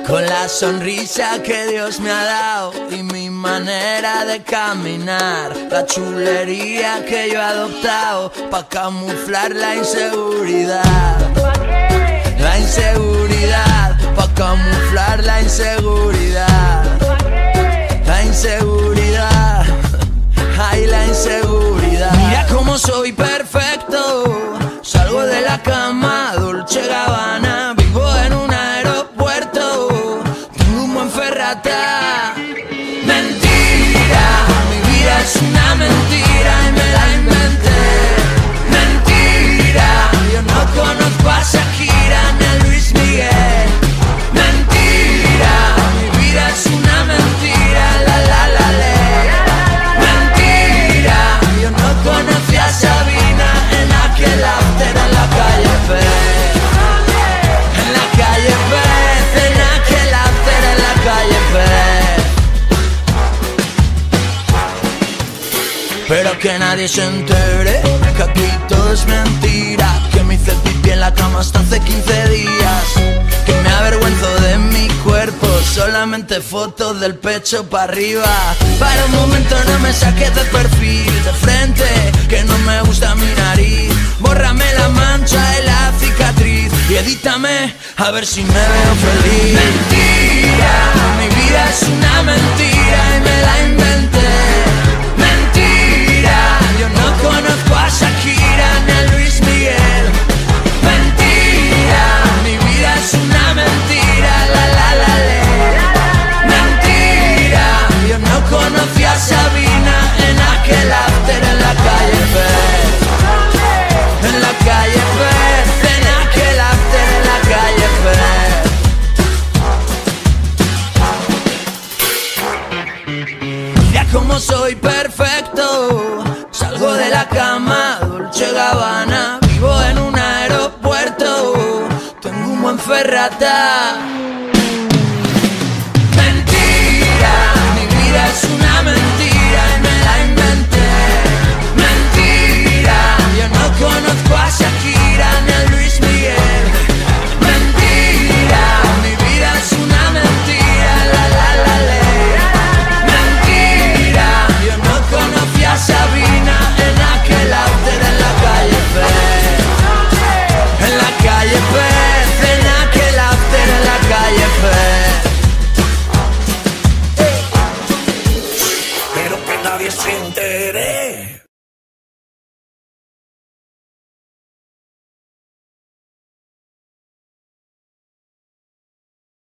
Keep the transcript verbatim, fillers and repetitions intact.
Con la sonrisa que Dios me ha dado y mi manera de caminar, la chulería que yo he adoptado pa' camuflar la inseguridad. La inseguridad, pa' camuflar la inseguridad. La inseguridad, ay, la inseguridad. Mira cómo soy perfecto, salgo de la cama, Dolce Gabbana, vivo en un aeropuerto, tengo un buen Ferrata. Mentira, mi vida es una mentira y me la inventé. Mentira, yo no conozco a Shakira ni a Luis Miguel. Mentira, mi vida es una mentira, la la la la. Mentira, yo no conocí a Sabina en aquel after en la calle Pez. En la calle Pez, en aquel after en la calle Pez. Pero que nadie se entere que aquí todo es mentira, que me hice pipí en la cama hasta hace quince días, que me avergüenzo de mi cuerpo, solamente fotos del pecho para arriba. Para un momento no me saques de perfil, de frente, que no me gusta mi nariz. Bórrame la mancha y la cicatriz y edítame a ver si me veo feliz. Mentira, mi vida es una mentira y me la inventé. Mentira, yo no conozco a Shakira ni a Luis Miguel. Mentira, mi vida es una mentira, la la la la. Mentira, yo no conocí a Sabina en aquel after en la calle Pez. En la calle Pez, en aquel after en la calle Pez. Mira cómo soy perfecto, salgo de la cama, Dolce Gabbana, vivo en un aeropuerto, tengo un buen Ferrata.